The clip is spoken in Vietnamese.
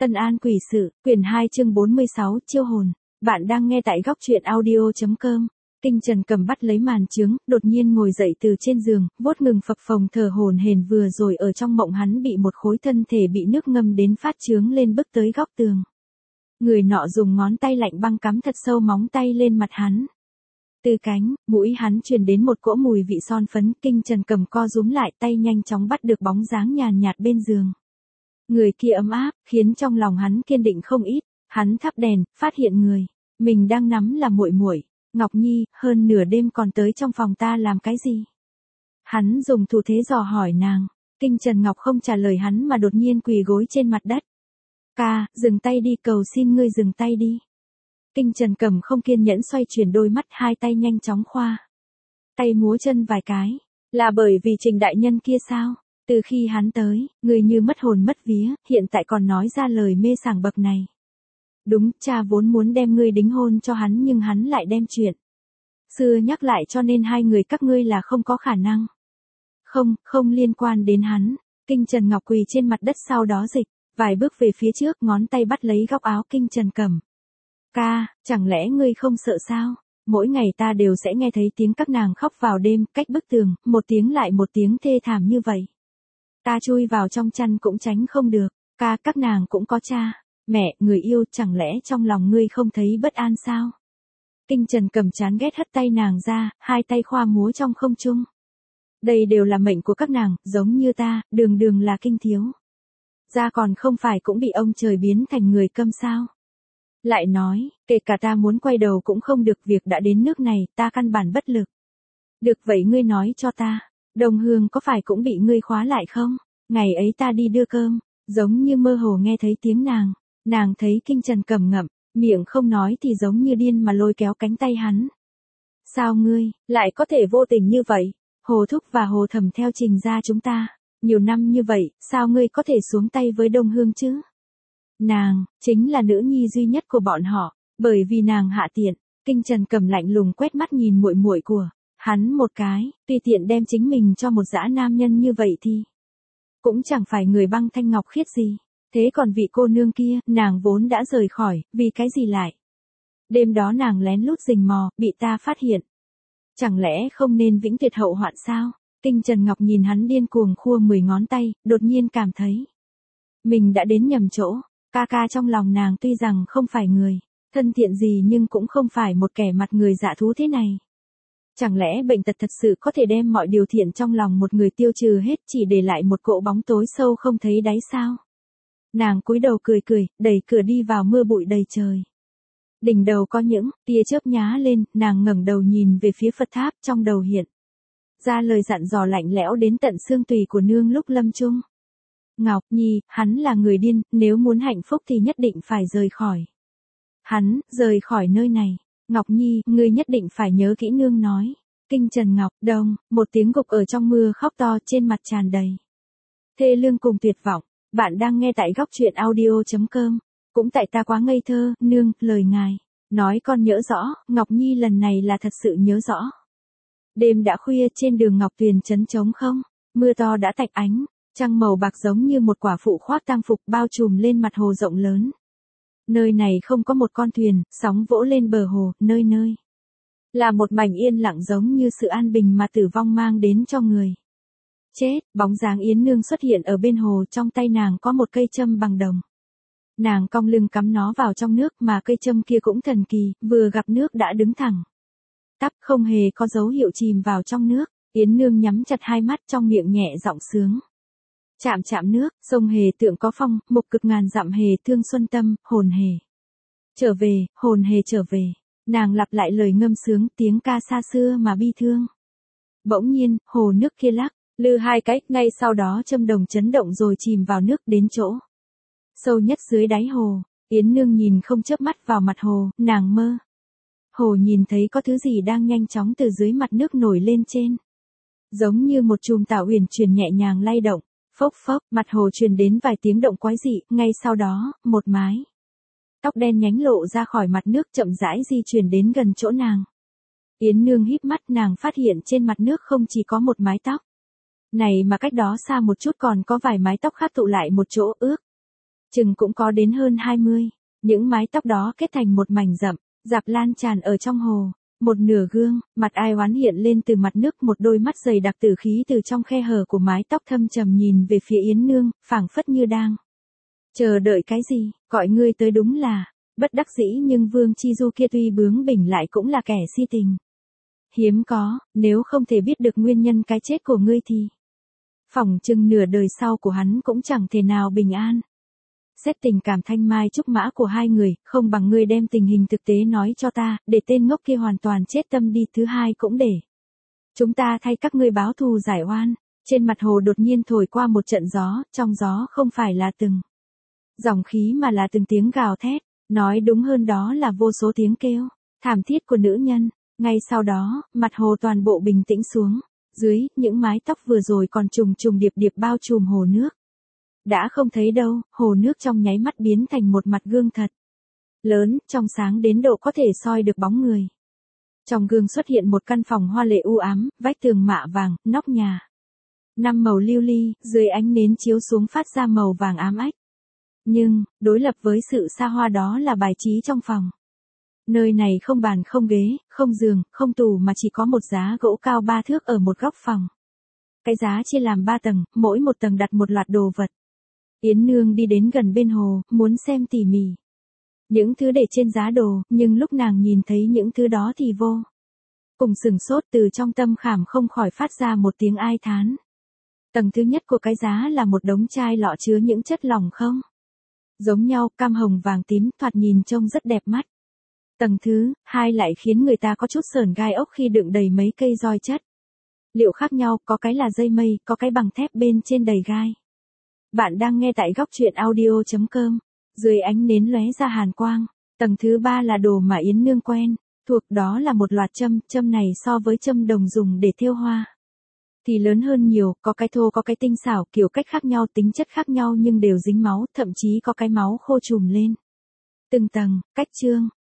Tân An Quỷ Sự, quyển 2 chương 46, chiêu hồn. Bạn đang nghe tại góc truyện audio.com. Kinh Trần Cầm bắt lấy màn trướng, đột nhiên ngồi dậy từ trên giường, vuốt ngừng phập phồng thở hổn hển, vừa rồi ở trong mộng hắn bị một khối thân thể bị nước ngâm đến phát trướng lên bức tới góc tường. Người nọ dùng ngón tay lạnh băng cắm thật sâu móng tay lên mặt hắn. Từ cánh, mũi hắn truyền đến một cỗ mùi vị son phấn. Kinh Trần Cầm co rúm lại, tay nhanh chóng bắt được bóng dáng nhàn nhạt bên giường. Người kia ấm áp, khiến trong lòng hắn kiên định không ít. Hắn thắp đèn, phát hiện người mình đang nắm là muội muội, Ngọc Nhi. Hơn nửa đêm còn tới trong phòng ta làm cái gì? Hắn dùng thủ thế dò hỏi nàng. Kinh Trần Ngọc không trả lời hắn mà đột nhiên quỳ gối trên mặt đất. Ca, dừng tay đi, cầu xin ngươi dừng tay đi. Kinh Trần Cầm không kiên nhẫn xoay chuyển đôi mắt, hai tay nhanh chóng khoa tay múa chân vài cái. Là bởi vì Trình đại nhân kia sao? Từ khi hắn tới, người như mất hồn mất vía, hiện tại còn nói ra lời mê sảng bậc này. Đúng, cha vốn muốn đem ngươi đính hôn cho hắn nhưng hắn lại đem chuyện xưa nhắc lại, cho nên hai người các ngươi là không có khả năng. Không liên quan đến hắn. Kinh Trần Ngọc quỳ trên mặt đất, sau đó dịch vài bước về phía trước, ngón tay bắt lấy góc áo Kinh Trần Cầm. Ca, chẳng lẽ ngươi không sợ sao? Mỗi ngày ta đều sẽ nghe thấy tiếng các nàng khóc vào đêm, cách bức tường, một tiếng lại một tiếng thê thảm như vậy. Ta chui vào trong chăn cũng tránh không được. Ca, các nàng cũng có cha, mẹ, người yêu, chẳng lẽ trong lòng ngươi không thấy bất an sao? Kinh Trần Cầm chán ghét hất tay nàng ra, hai tay khoa múa trong không trung. Đây đều là mệnh của các nàng, giống như ta, đường đường là kinh thiếu gia còn không phải cũng bị ông trời biến thành người câm sao? Lại nói, kể cả ta muốn quay đầu cũng không được, việc đã đến nước này, ta căn bản bất lực. Được vậy ngươi nói cho ta, Đồng Hương có phải cũng bị ngươi khóa lại không? Ngày ấy ta đi đưa cơm, giống như mơ hồ nghe thấy tiếng nàng thấy Kinh Trần Cầm ngậm miệng không nói thì giống như điên mà lôi kéo cánh tay hắn. Sao ngươi lại có thể vô tình như vậy? Hồ Thúc và Hồ Thẩm theo Trình gia chúng ta nhiều năm như vậy, sao ngươi có thể xuống tay với Đông Hương chứ? Nàng chính là nữ nhi duy nhất của bọn họ, bởi vì nàng hạ tiện. Kinh Trần Cầm lạnh lùng quét mắt nhìn muội muội của hắn một cái, tùy tiện đem chính mình cho một dã nam nhân như vậy thì cũng chẳng phải người băng thanh ngọc khiết gì. Thế còn vị cô nương kia, nàng vốn đã rời khỏi, vì cái gì lại? Đêm đó nàng lén lút rình mò, bị ta phát hiện. Chẳng lẽ không nên vĩnh tuyệt hậu hoạn sao? Kinh Trần Ngọc nhìn hắn điên cuồng khua 10 ngón tay, đột nhiên cảm thấy mình đã đến nhầm chỗ. Ca ca trong lòng nàng tuy rằng không phải người thân thiện gì nhưng cũng không phải một kẻ mặt người dạ thú thế này. Chẳng lẽ bệnh tật thật sự có thể đem mọi điều thiện trong lòng một người tiêu trừ hết, chỉ để lại một cỗ bóng tối sâu không thấy đáy sao? Nàng cúi đầu cười, đẩy cửa đi vào, mưa bụi đầy trời. Đỉnh đầu có những tia chớp nhá lên, nàng ngẩng đầu nhìn về phía Phật tháp, trong đầu hiện ra lời dặn dò lạnh lẽo đến tận xương tùy của nương lúc lâm chung. Ngọc Nhi, hắn là người điên, nếu muốn hạnh phúc thì nhất định phải rời khỏi hắn, rời khỏi nơi này. Ngọc Nhi, ngươi nhất định phải nhớ kỹ nương nói. Kinh Trần Ngọc, đông, một tiếng gục ở trong mưa khóc to, trên mặt tràn đầy thê lương cùng tuyệt vọng. Bạn đang nghe tại góc truyện audio.com. Cũng tại ta quá ngây thơ, nương, lời ngài nói con nhớ rõ. Ngọc Nhi lần này là thật sự nhớ rõ. Đêm đã khuya, trên đường Ngọc Tuyền trấn trống không, mưa to đã tạnh ánh, trăng màu bạc giống như một quả phụ khoác tang phục bao trùm lên mặt hồ rộng lớn. Nơi này không có một con thuyền, sóng vỗ lên bờ hồ, nơi nơi là một mảnh yên lặng, giống như sự an bình mà tử vong mang đến cho người chết. Bóng dáng Yến Nương xuất hiện ở bên hồ, trong tay nàng có một cây châm bằng đồng. Nàng cong lưng cắm nó vào trong nước, mà cây châm kia cũng thần kỳ, vừa gặp nước đã đứng thẳng tắp, không hề có dấu hiệu chìm vào trong nước. Yến Nương nhắm chặt hai mắt, trong miệng nhẹ giọng sướng. Chạm nước, sông Hề tượng có phong, mục cực ngàn dặm Hề thương xuân tâm, hồn Hề trở về, hồn Hề trở về. Nàng lặp lại lời ngâm sướng, tiếng ca xa xưa mà bi thương. Bỗng nhiên, hồ nước kia lắc lư hai cái, ngay sau đó châm đồng chấn động rồi chìm vào nước, đến chỗ sâu nhất dưới đáy hồ. Yến Nương nhìn không chớp mắt vào mặt hồ, nàng mơ hồ nhìn thấy có thứ gì đang nhanh chóng từ dưới mặt nước nổi lên trên. Giống như một chùm tảo huyền chuyển nhẹ nhàng lay động. Phốc phốc, mặt hồ truyền đến vài tiếng động quái dị, ngay sau đó, một mái tóc đen nhánh lộ ra khỏi mặt nước, chậm rãi di chuyển đến gần chỗ nàng. Yến Nương híp mắt, nàng phát hiện trên mặt nước không chỉ có một mái tóc này mà cách đó xa một chút còn có vài mái tóc khác tụ lại một chỗ, ước chừng cũng có đến hơn 20. Những mái tóc đó kết thành một mảnh rậm, rạp lan tràn ở trong hồ. Một nửa gương, mặt ai oán hiện lên từ mặt nước, một đôi mắt dày đặc tử khí từ trong khe hở của mái tóc thâm trầm nhìn về phía Yến Nương, phảng phất như đang chờ đợi cái gì, gọi ngươi tới đúng là, bất đắc dĩ nhưng Vương Chi Du kia tuy bướng bỉnh lại cũng là kẻ si tình. Hiếm có, nếu không thể biết được nguyên nhân cái chết của ngươi thì phỏng chừng nửa đời sau của hắn cũng chẳng thể nào bình an. Xét tình cảm thanh mai trúc mã của hai người, không bằng ngươi đem tình hình thực tế nói cho ta, để tên ngốc kia hoàn toàn chết tâm đi, thứ hai cũng để chúng ta thay các ngươi báo thù giải oan. Trên mặt hồ đột nhiên thổi qua một trận gió, trong gió không phải là từng dòng khí mà là từng tiếng gào thét, nói đúng hơn đó là vô số tiếng kêu thảm thiết của nữ nhân. Ngay sau đó, mặt hồ toàn bộ bình tĩnh xuống, dưới những mái tóc vừa rồi còn trùng trùng điệp điệp bao trùm hồ nước. Đã không thấy đâu, hồ nước trong nháy mắt biến thành một mặt gương thật lớn, trong sáng đến độ có thể soi được bóng người. Trong gương xuất hiện một căn phòng hoa lệ u ám, vách tường mạ vàng, nóc nhà 5 màu lưu ly, dưới ánh nến chiếu xuống phát ra màu vàng ám ách. Nhưng, đối lập với sự xa hoa đó là bài trí trong phòng. Nơi này không bàn không ghế, không giường, không tủ mà chỉ có một giá gỗ cao 3 thước ở một góc phòng. Cái giá chia làm 3 tầng, mỗi một tầng đặt một loạt đồ vật. Yến Nương đi đến gần bên hồ, muốn xem tỉ mỉ những thứ để trên giá đồ, nhưng lúc nàng nhìn thấy những thứ đó thì vô cùng sửng sốt, từ trong tâm khảm không khỏi phát ra một tiếng ai thán. Tầng thứ nhất của cái giá là một đống chai lọ chứa những chất lỏng không giống nhau, cam hồng vàng tím, thoạt nhìn trông rất đẹp mắt. Tầng thứ hai lại khiến người ta có chút sởn gai ốc khi đựng đầy mấy cây roi chất liệu khác nhau, có cái là dây mây, có cái bằng thép bên trên đầy gai. Bạn đang nghe tại góc truyện audio.com. Dưới ánh nến lóe ra hàn quang. Tầng thứ 3 là đồ mà Yến Nương quen thuộc, đó là một loạt châm này so với châm đồng dùng để thêu hoa thì lớn hơn nhiều, có cái thô có cái tinh xảo, kiểu cách khác nhau, tính chất khác nhau nhưng đều dính máu, thậm chí có cái máu khô trùm lên từng tầng, cách trương.